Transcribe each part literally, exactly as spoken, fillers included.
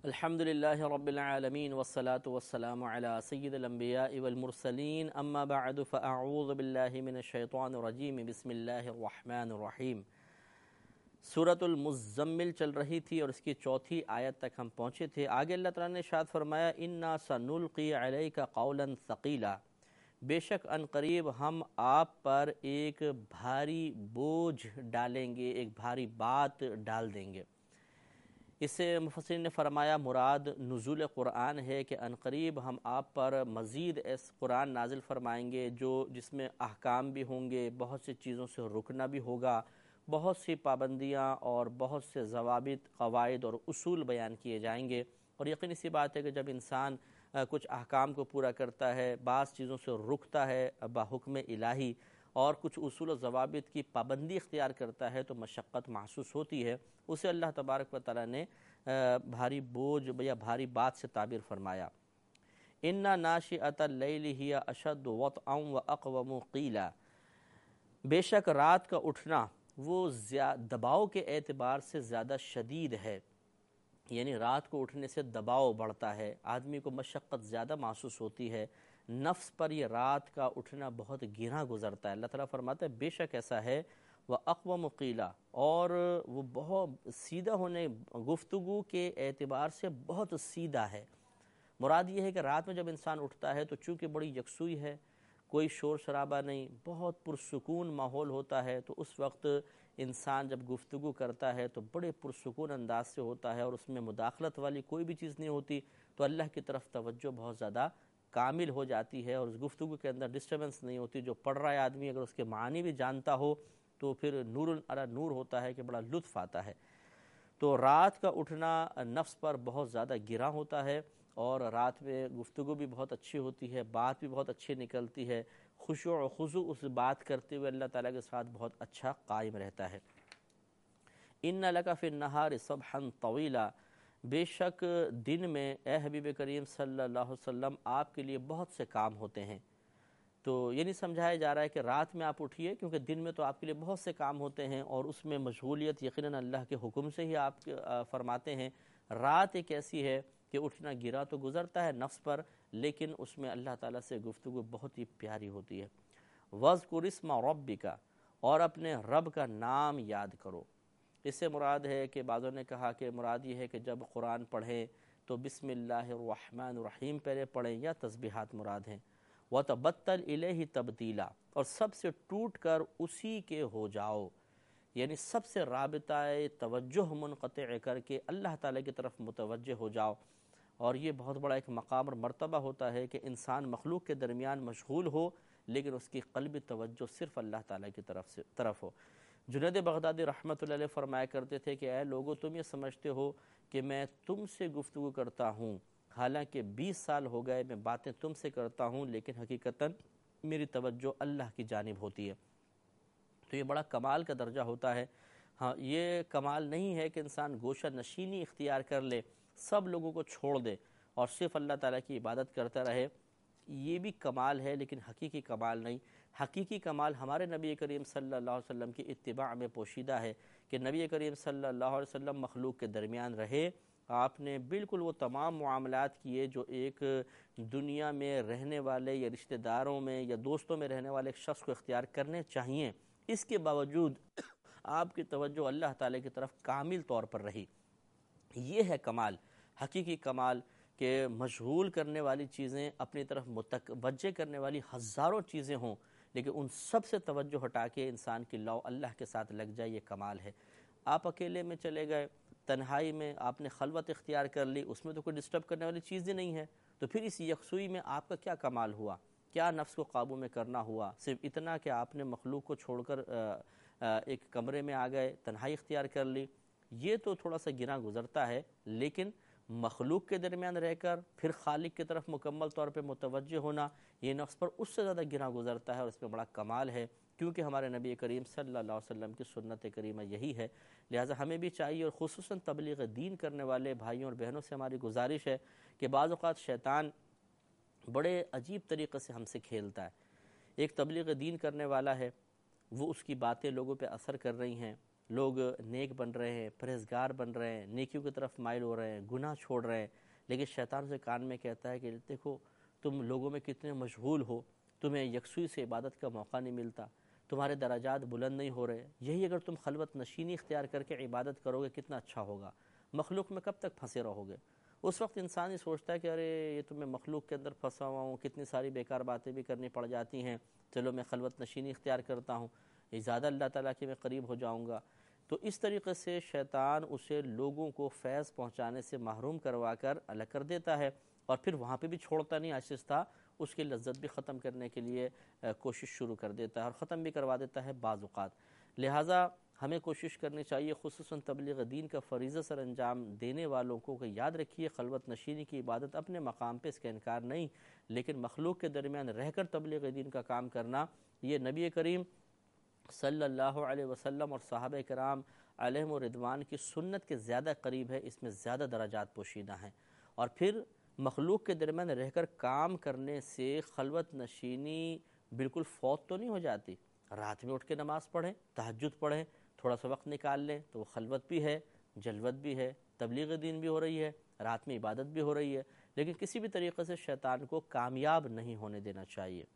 الحمد لله رب العالمين والصلاة والسلام على سيد الأنبياء والمرسلين أما بعد فأعوذ بالله من الشيطان الرجيم بسم الله الرحمن الرحیم۔ سورۃ المزمل چل رہی تھی اور اس کی چوتھی آیت تک ہم پہنچے تھے۔ آگے اللہ تعالیٰ نے ارشاد فرمایا انا سنلقی علیک قولا ثقیلا، بے شک ان قریب ہم آپ پر ایک بھاری بوجھ ڈالیں گے، ایک بھاری بات ڈال دیں گے۔ اس سے مفسرین نے فرمایا مراد نزول قرآن ہے کہ عنقریب ہم آپ پر مزید ایس قرآن نازل فرمائیں گے جو جس میں احکام بھی ہوں گے، بہت سی چیزوں سے رکنا بھی ہوگا، بہت سی پابندیاں اور بہت سے ضوابط، قواعد اور اصول بیان کیے جائیں گے۔ اور یقینی سی بات ہے کہ جب انسان کچھ احکام کو پورا کرتا ہے، بعض چیزوں سے رکتا ہے بحکم الہی اور کچھ اصول و ضوابط کی پابندی اختیار کرتا ہے تو مشقت محسوس ہوتی ہے۔ اسے اللہ تبارک و تعالیٰ نے بھاری بوجھ یا بھاری بات سے تعبیر فرمایا۔ اِنَّ نَاشِئَةَ اللَّيْلِ هِيَ أَشَدُّ وَطْئًا وَأَقْوَمُ قِيلًا، بے شک رات کا اٹھنا وہ دباؤ کے اعتبار سے زیادہ شدید ہے، یعنی رات کو اٹھنے سے دباؤ بڑھتا ہے، آدمی کو مشقت زیادہ محسوس ہوتی ہے، نفس پر یہ رات کا اٹھنا بہت گراں گزرتا ہے۔ اللہ تعالیٰ فرماتا ہے بے شک ایسا ہے وَأَقْوَمُ قِيلًا، اور وہ بہت سیدھا ہونے گفتگو کے اعتبار سے بہت سیدھا ہے۔ مراد یہ ہے کہ رات میں جب انسان اٹھتا ہے تو چونکہ بڑی یکسوئی ہے، کوئی شور شرابہ نہیں، بہت پرسکون ماحول ہوتا ہے، تو اس وقت انسان جب گفتگو کرتا ہے تو بڑے پرسکون انداز سے ہوتا ہے اور اس میں مداخلت والی کوئی بھی چیز نہیں ہوتی، تو اللہ کی طرف توجہ بہت زیادہ کامل ہو جاتی ہے اور اس گفتگو کے اندر ڈسٹربنس نہیں ہوتی۔ جو پڑھ رہا ہے آدمی اگر اس کے معنی بھی جانتا ہو تو پھر نور علی نور ہوتا ہے کہ بڑا لطف آتا ہے۔ تو رات کا اٹھنا نفس پر بہت زیادہ گراں ہوتا ہے اور رات میں گفتگو بھی بہت اچھی ہوتی ہے، بات بھی بہت اچھی نکلتی ہے، خشوع و خضوع اس بات کرتے ہوئے اللہ تعالیٰ کے ساتھ بہت اچھا قائم رہتا ہے۔ اِنَّ لَكَ فِي النَّهَارِ صَبْحًا طَوِيلًا، بے شک دن میں اے حبیب کریم صلی اللہ علیہ وسلم آپ کے لیے بہت سے کام ہوتے ہیں۔ تو یہ نہیں سمجھایا جا رہا ہے کہ رات میں آپ اٹھیے، کیونکہ دن میں تو آپ کے لیے بہت سے کام ہوتے ہیں اور اس میں مشغولیت یقیناً اللہ کے حکم سے ہی آپ فرماتے ہیں۔ رات ایک ایسی ہے کہ اٹھنا گرا تو گزرتا ہے نفس پر، لیکن اس میں اللہ تعالیٰ سے گفتگو بہت ہی پیاری ہوتی ہے۔ وَاذْكُرِ اسْمَ رَبِّكَ، اور اپنے رب کا نام یاد کرو۔ اس سے مراد ہے کہ بعضوں نے کہا کہ مراد یہ ہے کہ جب قرآن پڑھیں تو بسم اللہ الرحمن الرحیم پہلے پڑھیں یا تسبیحات مراد ہیں۔ وَتَبَتَّلْ إِلَيْهِ تَبْتِيلًا، اور سب سے ٹوٹ کر اسی کے ہو جاؤ، یعنی سب سے رابطہ توجہ منقطع کر کے اللہ تعالیٰ کی طرف متوجہ ہو جاؤ۔ اور یہ بہت بڑا ایک مقام اور مرتبہ ہوتا ہے کہ انسان مخلوق کے درمیان مشغول ہو لیکن اس کی قلبی توجہ صرف اللہ تعالیٰ کی طرف سے طرف ہو۔ جنید بغدادی رحمۃ اللہ علیہ فرمایا کرتے تھے کہ اے لوگو تم یہ سمجھتے ہو کہ میں تم سے گفتگو کرتا ہوں، حالانکہ بیس سال ہو گئے میں باتیں تم سے کرتا ہوں، لیکن حقیقتاً میری توجہ اللہ کی جانب ہوتی ہے۔ تو یہ بڑا کمال کا درجہ ہوتا ہے۔ ہاں، یہ کمال نہیں ہے کہ انسان گوشہ نشینی اختیار کر لے، سب لوگوں کو چھوڑ دے اور صرف اللہ تعالیٰ کی عبادت کرتا رہے، یہ بھی کمال ہے لیکن حقیقی کمال نہیں۔ حقیقی کمال ہمارے نبی کریم صلی اللہ علیہ وسلم کی اتباع میں پوشیدہ ہے کہ نبی کریم صلی اللہ علیہ وسلم مخلوق کے درمیان رہے، آپ نے بالکل وہ تمام معاملات کیے جو ایک دنیا میں رہنے والے یا رشتہ داروں میں یا دوستوں میں رہنے والے ایک شخص کو اختیار کرنے چاہیے۔ اس کے باوجود آپ کی توجہ اللہ تعالیٰ کی طرف کامل طور پر رہی۔ یہ ہے کمال، حقیقی کمال، کہ مشغول کرنے والی چیزیں اپنی طرف متوجہ کرنے والی ہزاروں چیزیں ہوں لیکن ان سب سے توجہ ہٹا کے انسان کی لو اللہ کے ساتھ لگ جائے، یہ کمال ہے۔ آپ اکیلے میں چلے گئے، تنہائی میں آپ نے خلوت اختیار کر لی، اس میں تو کوئی ڈسٹرب کرنے والی چیز ہی نہیں ہے، تو پھر اس یکسوئی میں آپ کا کیا کمال ہوا، کیا نفس کو قابو میں کرنا ہوا؟ صرف اتنا کہ آپ نے مخلوق کو چھوڑ کر ایک کمرے میں آ گئے، تنہائی اختیار کر لی، یہ تو تھوڑا سا گراں گزرتا ہے، لیکن مخلوق کے درمیان رہ کر پھر خالق کی طرف مکمل طور پہ متوجہ ہونا، یہ نفس پر اس سے زیادہ گراں گزرتا ہے اور اس میں بڑا کمال ہے، کیونکہ ہمارے نبی کریم صلی اللہ علیہ وسلم کی سنت کریمہ یہی ہے۔ لہٰذا ہمیں بھی چاہیے، اور خصوصاً تبلیغ دین کرنے والے بھائیوں اور بہنوں سے ہماری گزارش ہے کہ بعض اوقات شیطان بڑے عجیب طریقے سے ہم سے کھیلتا ہے۔ ایک تبلیغ دین کرنے والا ہے، وہ اس کی باتیں لوگوں پہ اثر کر رہی ہیں، لوگ نیک بن رہے ہیں، پرہیزگار بن رہے ہیں، نیکیوں کی طرف مائل ہو رہے ہیں، گناہ چھوڑ رہے ہیں، لیکن شیطان سے کان میں کہتا ہے کہ دیکھو تم لوگوں میں کتنے مشغول ہو، تمہیں یکسوئی سے عبادت کا موقع نہیں ملتا، تمہارے درجات بلند نہیں ہو رہے، یہی اگر تم خلوت نشینی اختیار کر کے عبادت کرو گے کتنا اچھا ہوگا، مخلوق میں کب تک پھنسے رہو گے۔ اس وقت انسان ہی سوچتا ہے کہ ارے یہ تو میں مخلوق کے اندر پھنسا ہوا ہوں، کتنی ساری بیکار باتیں بھی کرنی پڑ جاتی ہیں، چلو میں خلوت نشینی اختیار کرتا ہوں، یہ زیادہ اللہ تعالیٰ کے میں قریب ہو جاؤں گا۔ تو اس طریقے سے شیطان اسے لوگوں کو فیض پہنچانے سے محروم کروا کر الگ کر دیتا ہے، اور پھر وہاں پہ بھی چھوڑتا نہیں، آہستہ اس کی لذت بھی ختم کرنے کے لیے کوشش شروع کر دیتا ہے اور ختم بھی کروا دیتا ہے بعض اوقات۔ لہٰذا ہمیں کوشش کرنی چاہیے، خصوصاً تبلیغ دین کا فریضہ سر انجام دینے والوں کو، کہ یاد رکھیے خلوت نشینی کی عبادت اپنے مقام پہ، اس کا انکار نہیں، لیکن مخلوق کے درمیان رہ کر تبلیغ دین کا کام کرنا، یہ نبی کریم صلی اللہ علیہ وسلم اور صحابہ کرام علیہم الرضوان کی سنت کے زیادہ قریب ہے، اس میں زیادہ درجات پوشیدہ ہیں۔ اور پھر مخلوق کے درمیان رہ کر کام کرنے سے خلوت نشینی بالکل فوت تو نہیں ہو جاتی، رات میں اٹھ کے نماز پڑھیں، تہجد پڑھیں، تھوڑا سا وقت نکال لیں تو وہ خلوت بھی ہے، جلوت بھی ہے، تبلیغ دین بھی ہو رہی ہے، رات میں عبادت بھی ہو رہی ہے، لیکن کسی بھی طریقے سے شیطان کو کامیاب نہیں ہونے دینا چاہیے۔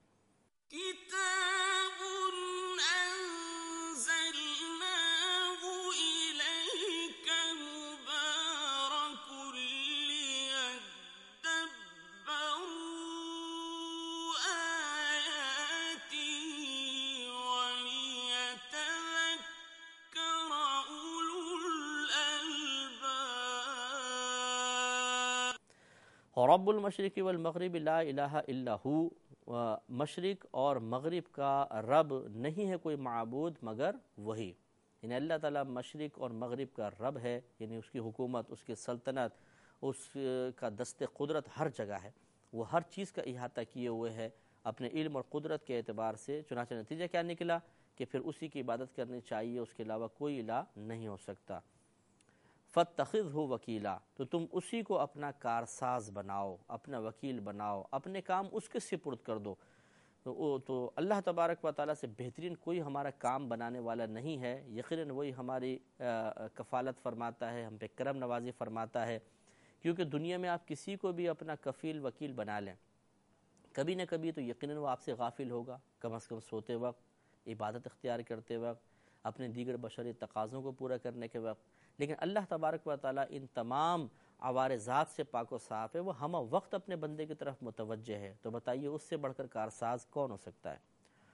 رب المشرق والمغرب لا الہ الا ہو، مشرق اور مغرب کا رب نہیں ہے کوئی معبود مگر وہی، یعنی اللہ تعالیٰ مشرق اور مغرب کا رب ہے، یعنی اس کی حکومت، اس کی سلطنت، اس کا دست قدرت ہر جگہ ہے، وہ ہر چیز کا احاطہ کیے ہوئے ہے اپنے علم اور قدرت کے اعتبار سے۔ چنانچہ نتیجہ کیا نکلا کہ پھر اسی کی عبادت کرنی چاہیے، اس کے علاوہ کوئی الہ نہیں ہو سکتا۔ فَاتَّخِذْهُ وَكِيلًا، تو تم اسی کو اپنا کارساز بناؤ، اپنا وکیل بناؤ، اپنے کام اس کے سپرد کر دو۔ تو, تو اللہ تبارک و تعالیٰ سے بہترین کوئی ہمارا کام بنانے والا نہیں ہے، یقیناً وہی ہماری کفالت فرماتا ہے، ہم پہ کرم نوازی فرماتا ہے، کیونکہ دنیا میں آپ کسی کو بھی اپنا کفیل وکیل بنا لیں، کبھی نہ کبھی تو یقیناً وہ آپ سے غافل ہوگا، کم از کم سوتے وقت، عبادت اختیار کرتے وقت، اپنے دیگر بشری تقاضوں کو پورا کرنے کے وقت، لیکن اللہ تبارک و تعالیٰ ان تمام عوارضات سے پاک و صاف ہے، وہ ہم وقت اپنے بندے کی طرف متوجہ ہے، تو بتائیے اس سے بڑھ کر کارساز کون ہو سکتا ہے۔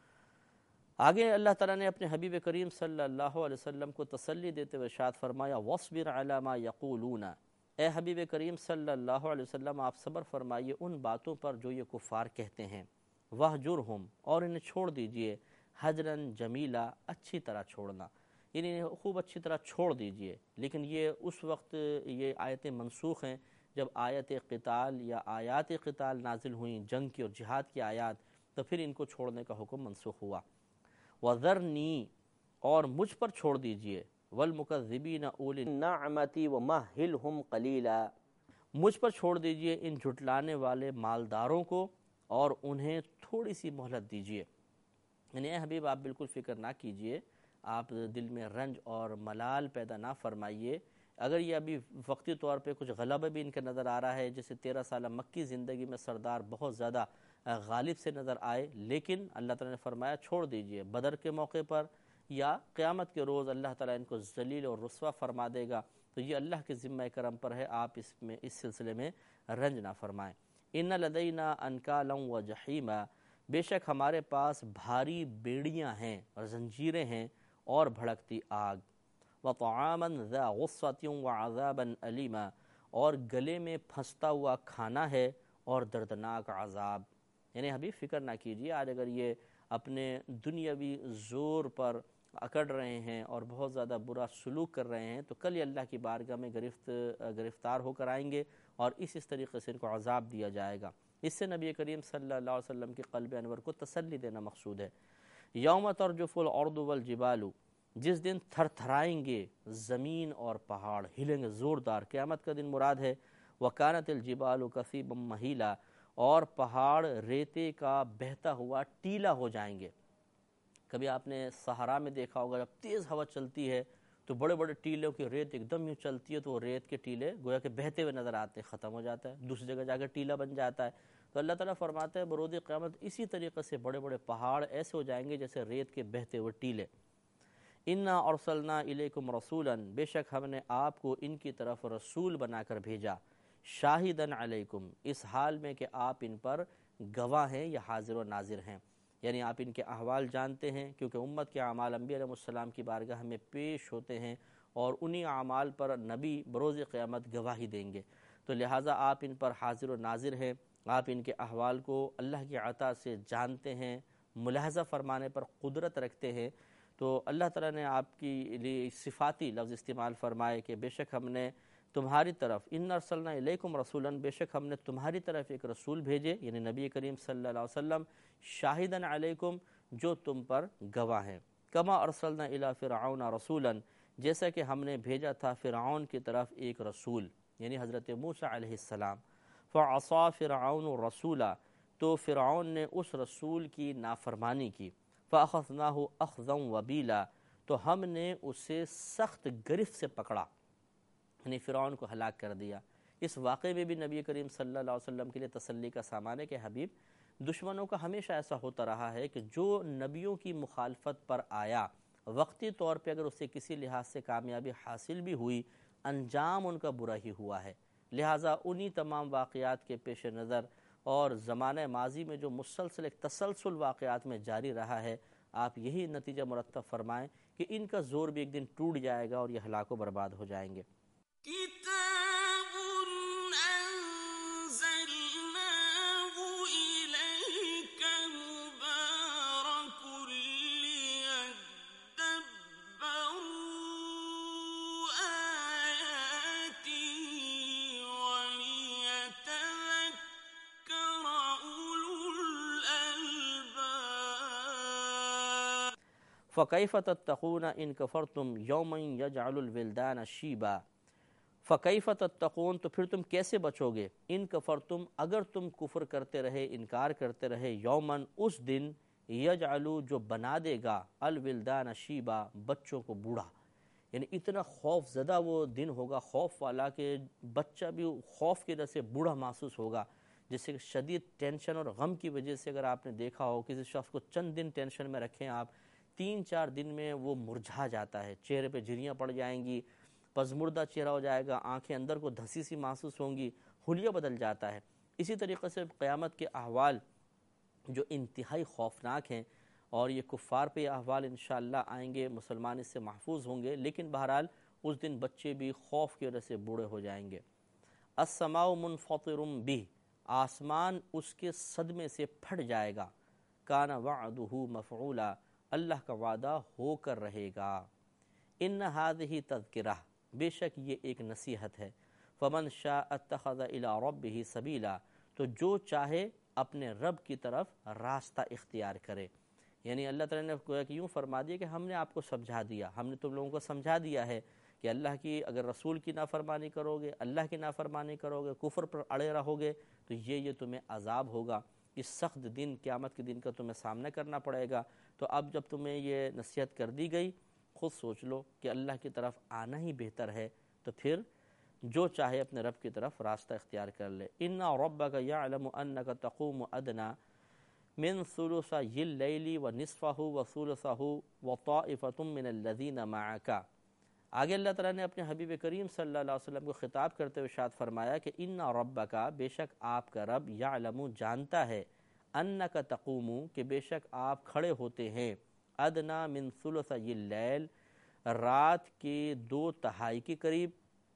آگے اللہ تعالیٰ نے اپنے حبیب کریم صلی اللہ علیہ وسلم کو تسلی دیتے ہوئے ارشاد فرمایا وَاصْبِرْ عَلَىٰ مَا يَقُولُونَ، اے حبیب کریم صلی اللہ علیہ وسلم آپ صبر فرمائیے ان باتوں پر جو یہ کفار کہتے ہیں، وَاهْجُرْهُمْ، اور انہیں چھوڑ دیجئے، حجراً جمیلا، اچھی طرح چھوڑنا، یعنی خوب اچھی طرح چھوڑ دیجئے۔ لیکن یہ اس وقت یہ آیتیں منسوخ ہیں جب آیت قتال یا آیات قتال نازل ہوئیں، جنگ کی اور جہاد کی آیات، تو پھر ان کو چھوڑنے کا حکم منسوخ ہوا۔ وَذَرْنِي، اور مجھ پر چھوڑ دیجئے، وَالْمُكَذِّبِينَ أُولِي النَّعْمَةِ وَمَهِّلْهُمْ قَلِيلًا، مجھ پر چھوڑ دیجئے ان جھٹلانے والے مالداروں کو اور انہیں تھوڑی سی مہلت دیجئے۔ یعنی اے حبیب آپ بالکل فکر نہ کیجئے، آپ دل میں رنج اور ملال پیدا نہ فرمائیے، اگر یہ ابھی وقتی طور پہ کچھ غلبہ بھی ان کا نظر آ رہا ہے، جیسے تیرہ سالہ مکی زندگی میں سردار بہت زیادہ غالب سے نظر آئے، لیکن اللہ تعالیٰ نے فرمایا چھوڑ دیجئے، بدر کے موقع پر یا قیامت کے روز اللہ تعالیٰ ان کو ذلیل اور رسوا فرما دے گا، تو یہ اللہ کے ذمہ کرم پر ہے، آپ اس میں اس سلسلے میں رنج نہ فرمائیں۔ ان لدینا انکالا وجحیما، بے شک ہمارے پاس بھاری بیڑیاں ہیں اور زنجیریں ہیں اور بھڑکتی آگ، وطعاما ذا غصۃ وعذابا الیما، اور گلے میں پھنستا ہوا کھانا ہے اور دردناک عذاب۔ یعنی حبیب فکر نہ کیجیے، آج اگر یہ اپنے دنیاوی زور پر اکڑ رہے ہیں اور بہت زیادہ برا سلوک کر رہے ہیں، تو کل یہ اللہ کی بارگاہ میں گرفت گرفتار ہو کر آئیں گے اور اس اس طریقے سے ان کو عذاب دیا جائے گا۔ اس سے نبی کریم صلی اللہ علیہ وسلم کے قلب انور کو تسلی دینا مقصود ہے۔ یوم ترجف الارض والجبال، جس دن تھر تھرائیں گے زمین اور پہاڑ، ہلیں گے زوردار، قیامت کا دن مراد ہے۔ وکانت الجبال کثیبا مہیلا، اور پہاڑ ریتے کا بہتا ہوا ٹیلا ہو جائیں گے۔ کبھی آپ نے صحرا میں دیکھا ہوگا جب تیز ہوا چلتی ہے تو بڑے بڑے ٹیلوں کی ریت ایک دم یوں چلتی ہے تو وہ ریت کے ٹیلے گویا کہ بہتے ہوئے نظر آتے ہیں، ختم ہو جاتا ہے، دوسری جگہ جا کر ٹیلا بن جاتا ہے۔ تو اللہ تعالیٰ فرماتے ہیں بروز قیامت اسی طریقے سے بڑے بڑے پہاڑ ایسے ہو جائیں گے جیسے ریت کے بہتے ہوئے ٹیلے۔ انا ارسلنا الیکم رسولا، بے شک ہم نے آپ کو ان کی طرف رسول بنا کر بھیجا، شاہدن علیکم، اس حال میں کہ آپ ان پر گواہ ہیں یا حاضر و ناظر ہیں، یعنی آپ ان کے احوال جانتے ہیں، کیونکہ امت کے اعمال انبیاء علیہ السلام کی بارگاہ میں پیش ہوتے ہیں اور انہی اعمال پر نبی بروز قیامت گواہی دیں گے، تو لہٰذا آپ ان پر حاضر و ناظر ہیں، آپ ان کے احوال کو اللہ کی عطا سے جانتے ہیں، ملاحظہ فرمانے پر قدرت رکھتے ہیں۔ تو اللہ تعالیٰ نے آپ کی لیے صفاتی لفظ استعمال فرمائے کہ بے شک ہم نے تمہاری طرف، ان ارسلنا الیکم رسولا، بے شک ہم نے تمہاری طرف ایک رسول بھیجے، یعنی نبی کریم صلی اللہ علیہ وسلم، شاہدن علیکم، جو تم پر گواہ ہیں، کما ارسلنا الی فرعون رسولا، جیسا کہ ہم نے بھیجا تھا فرعون کی طرف ایک رسول، یعنی حضرت موسیٰ علیہ السلام، فعصا فرعون الرسول، تو فرعون نے اس رسول کی نافرمانی کی، فاخذناہ اخذا وبیلا، تو ہم نے اسے سخت گرفت سے پکڑا، یعنی فرعون کو ہلاک کر دیا۔ اس واقعے میں بھی نبی کریم صلی اللہ علیہ وسلم کے لیے تسلی کا سامان ہے کہ حبیب، دشمنوں کا ہمیشہ ایسا ہوتا رہا ہے کہ جو نبیوں کی مخالفت پر آیا، وقتی طور پہ اگر اسے کسی لحاظ سے کامیابی حاصل بھی ہوئی، انجام ان کا برا ہی ہوا ہے، لہٰذا انہی تمام واقعات کے پیش نظر اور زمانہ ماضی میں جو مسلسل ایک تسلسل واقعات میں جاری رہا ہے، آپ یہی نتیجہ مرتب فرمائیں کہ ان کا زور بھی ایک دن ٹوٹ جائے گا اور یہ ہلاک و برباد ہو جائیں گے۔ فَكَيْفَ تَتَّقُونَ إِن كَفَرْتُمْ يَوْمًا يَجْعَلُ الْوِلْدَانَ شِيبًا، فَكَيْفَ تَتَّقُونَ، تو پھر تم کیسے بچو گے، ان کفرتم، اگر تم کفر کرتے رہے، انکار کرتے رہے، یومن، اس دن، یجعلو، جو بنا دے گا، الولدان شیبا، بچوں کو بوڑھا، یعنی اتنا خوف زدہ وہ دن ہوگا، خوف والا، کہ بچہ بھی خوف کی وجہ سے بوڑھا محسوس ہوگا، جس سے شدید ٹینشن اور غم کی وجہ سے، اگر آپ نے دیکھا ہو کسی شخص کو چند دن ٹینشن میں رکھیں آپ، تین چار دن میں وہ مرجھا جاتا ہے، چہرے پہ جھریاں پڑ جائیں گی، پزمردہ چہرہ ہو جائے گا، آنکھیں اندر کو دھسی سی محسوس ہوں گی، حلیہ بدل جاتا ہے۔ اسی طریقے سے قیامت کے احوال جو انتہائی خوفناک ہیں، اور یہ کفار پہ یہ احوال انشاءاللہ آئیں گے، مسلمان اس سے محفوظ ہوں گے، لیکن بہرحال اس دن بچے بھی خوف کی وجہ سے بوڑھے ہو جائیں گے۔ السماء منفطر بہ، آسمان اس کے صدمے سے پھٹ جائے گا، کان وعدہ مفعولا، اللہ کا وعدہ ہو کر رہے گا۔ ان ہذہ تذکرہ، بے شک یہ ایک نصیحت ہے، فمن شاء اتخذ الی ربہ سبیلا، تو جو چاہے اپنے رب کی طرف راستہ اختیار کرے، یعنی اللہ تعالیٰ نے گویا کہ یوں فرما دیا کہ ہم نے آپ کو سمجھا دیا، ہم نے تم لوگوں کو سمجھا دیا ہے کہ اللہ کی، اگر رسول کی نافرمانی کرو گے، اللہ کی نافرمانی کرو گے، کفر پر اڑے رہو گے، تو یہ یہ تمہیں عذاب ہوگا، اس سخت دن، قیامت کے دن کا تمہیں سامنا کرنا پڑے گا۔ تو اب جب تمہیں یہ نصیحت کر دی گئی، خود سوچ لو کہ اللہ کی طرف آنا ہی بہتر ہے، تو پھر جو چاہے اپنے رب کی طرف راستہ اختیار کر لے۔ ان ربک یعلم انک تقوم ادنی من ثلثی اللیل ونصفہ وثلثہ وطائفۃ من الذین معک، آگے اللہ تعالیٰ نے اپنے حبیب کریم صلی اللہ علیہ وسلم کو خطاب کرتے ہوئے ارشاد فرمایا کہ ان ربک، بے شک آپ کا رب، یعلم، جانتا ہے، انک تقوم، کہ بے شک آپ کھڑے ہوتے ہیں، ادنا من ثلثی اللیل، رات کے دو تہائی کے قریب،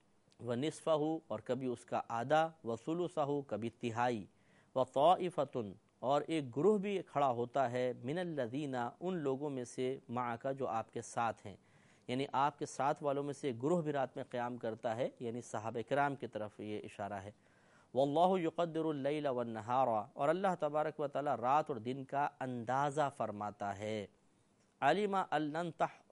ونصفہ، اور کبھی اس کا آدھا، وثلثہ، کبھی تہائی، وطائفۃ، اور ایک گروہ بھی کھڑا ہوتا ہے، من الذین، ان لوگوں میں سے، معک، جو آپ کے ساتھ ہیں، یعنی آپ کے ساتھ والوں میں سے ایک گروہ بھی رات میں قیام کرتا ہے، یعنی صحابہ کرام کی طرف یہ اشارہ ہے۔ واللہ یقدر اللیل والنہار، اور اللہ تبارک و تعالی رات اور دن کا اندازہ فرماتا ہے، علم ان لن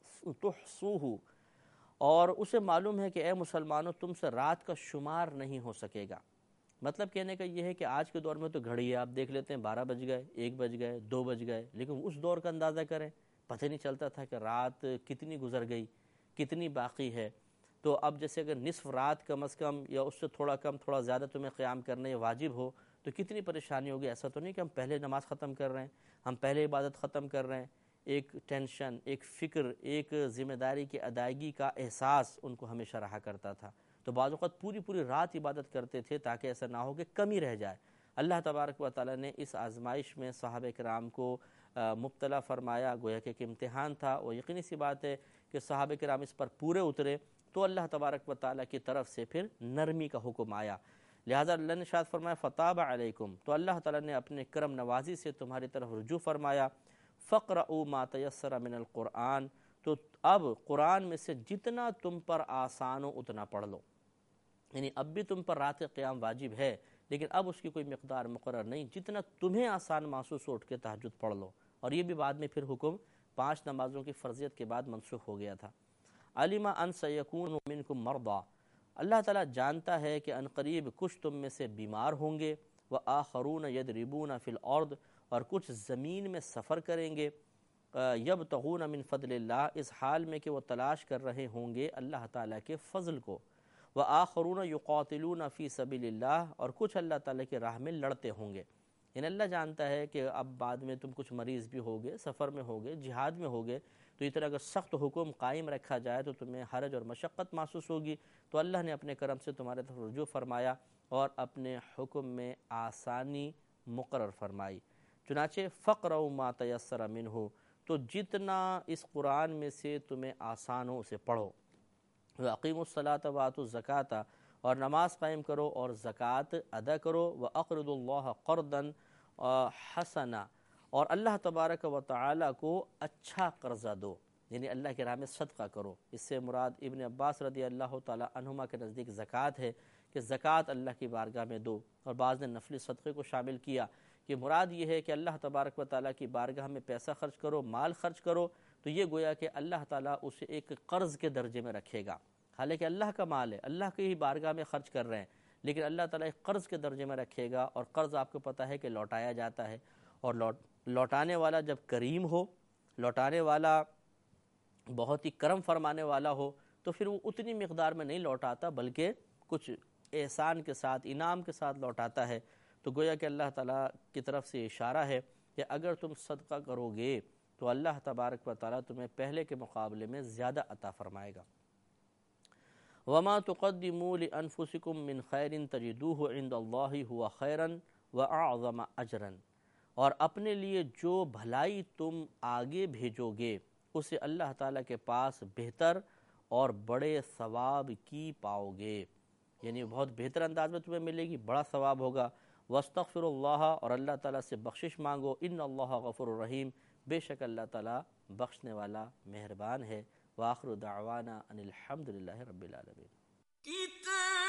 تحصوہ، اور اسے معلوم ہے کہ اے مسلمانوں تم سے رات کا شمار نہیں ہو سکے گا۔ مطلب کہنے کا یہ ہے کہ آج کے دور میں تو گھڑی ہے، آپ دیکھ لیتے ہیں بارہ بج گئے، ایک بج گئے، دو بج گئے، لیکن اس دور کا اندازہ کریں، پتہ نہیں چلتا تھا کہ رات کتنی گزر گئی، کتنی باقی ہے. تو اب جیسے اگر نصف رات کم از کم یا اس سے تھوڑا کم تھوڑا زیادہ تمہیں قیام کرنے واجب ہو تو کتنی پریشانی ہوگی. ایسا تو نہیں کہ ہم پہلے نماز ختم کر رہے ہیں, ہم پہلے عبادت ختم کر رہے ہیں. ایک ٹینشن, ایک فکر, ایک ذمہ داری کی ادائیگی کا احساس ان کو ہمیشہ رہا کرتا تھا. تو بعض اوقات پوری پوری رات عبادت کرتے تھے تاکہ ایسا نہ ہو کہ کمی رہ جائے. اللہ تبارک و تعالیٰ نے اس آزمائش میں صحابہ کرام کو مبتلا فرمایا, گویا کہ ایک امتحان تھا. اور یقینی سی بات ہے کہ صحابہ کرام اس پر پورے اترے تو اللہ تبارک و تعالیٰ کی طرف سے پھر نرمی کا حکم آیا. لہذا اللہ نے ارشاد فرمایا فتاب علیکم, تو اللہ تعالیٰ نے اپنے کرم نوازی سے تمہاری طرف رجوع فرمایا. فقرؤوا ما تیسر من القرآن, تو اب قرآن میں سے جتنا تم پر آسان ہو اتنا پڑھ لو. یعنی اب بھی تم پر رات قیام واجب ہے لیکن اب اس کی کوئی مقدار مقرر نہیں, جتنا تمہیں آسان محسوس ہو اٹھ کے تہجد پڑھ لو. اور یہ بھی بعد میں پھر حکم پانچ نمازوں کی فرضیت کے بعد منسوخ ہو گیا تھا. علم ان سیکون منکم مرضی, اللہ تعالیٰ جانتا ہے کہ ان قریب کچھ تم میں سے بیمار ہوں گے. وآخرون یضربون فی الارض, اور کچھ زمین میں سفر کریں گے. یبتغون من فضل اللہ, اس حال میں کہ وہ تلاش کر رہے ہوں گے اللہ تعالیٰ کے فضل کو. وآخرون یقاتلون فی سبیل اللہ, اور کچھ اللہ تعالیٰ کی راہ میں لڑتے ہوں گے. یعنی اللہ جانتا ہے کہ اب بعد میں تم کچھ مریض بھی ہوگے, سفر میں ہوگے, جہاد میں ہوگے, تو اس طرح اگر سخت حکم قائم رکھا جائے تو تمہیں حرج اور مشقت محسوس ہوگی. تو اللہ نے اپنے کرم سے تمہارے طرف رجوع فرمایا اور اپنے حکم میں آسانی مقرر فرمائی. چنانچہ فقرؤوا ما تیسر منہ, تو جتنا اس قرآن میں سے تمہیں آسان ہو اسے پڑھو. وَأَقِیمُوا الصَّلَاةَ وَآتُوا الزَّکَاةَ, اور نماز قائم کرو اور زکوٰۃ ادا کرو. وَأَقْرِضُوا اللَّهَ قَرْضًا حَسَنًا, اور اللہ تبارک و تعالیٰ کو اچھا قرضہ دو, یعنی اللہ کی راہ میں صدقہ کرو. اس سے مراد ابن عباس رضی اللہ تعالیٰ عنہما کے نزدیک زکوٰۃ ہے کہ زکوٰۃ اللہ کی بارگاہ میں دو. اور بعض نے نفلی صدقے کو شامل کیا کہ مراد یہ ہے کہ اللہ تبارک و تعالیٰ کی بارگاہ میں پیسہ خرچ کرو, مال خرچ کرو, تو یہ گویا کہ اللہ تعالیٰ اسے ایک قرض کے درجے میں رکھے گا. حالانکہ اللہ کا مال ہے, اللہ کی ہی بارگاہ میں خرچ کر رہے ہیں, لیکن اللہ تعالیٰ ایک قرض کے درجے میں رکھے گا. اور قرض آپ کو پتہ ہے کہ لوٹایا جاتا ہے, اور لوٹ لوٹانے والا جب کریم ہو, لوٹانے والا بہت ہی کرم فرمانے والا ہو, تو پھر وہ اتنی مقدار میں نہیں لوٹاتا بلکہ کچھ احسان کے ساتھ, انعام کے ساتھ لوٹاتا ہے. تو گویا کہ اللہ تعالیٰ کی طرف سے اشارہ ہے کہ اگر تم صدقہ کرو گے تو اللہ تبارک و تعالیٰ تمہیں پہلے کے مقابلے میں زیادہ عطا فرمائے گا. وَمَا تُقَدِّمُوا لِأَنفُسِكُم مِّن خَيْرٍ تَجِدُوهُ عِندَ اللَّهِ هُوَ خَيْرًا وَأَعْظَمَ أَجْرًا, اور اپنے لیے جو بھلائی تم آگے بھیجو گے اسے اللہ تعالیٰ کے پاس بہتر اور بڑے ثواب کی پاؤ گے. یعنی بہت بہتر انداز میں تمہیں ملے گی, بڑا ثواب ہوگا. وَاسْتَغْفِرُوا اللَّهَ, اور اللہ تعالیٰ سے بخشش مانگو. إِنَّ اللَّهَ غَفُورٌ رَحِيمٌ, بے شک اللہ تعالیٰ بخشنے والا مہربان ہے. وآخر دعوانا ان الحمد للہ رب العالمین.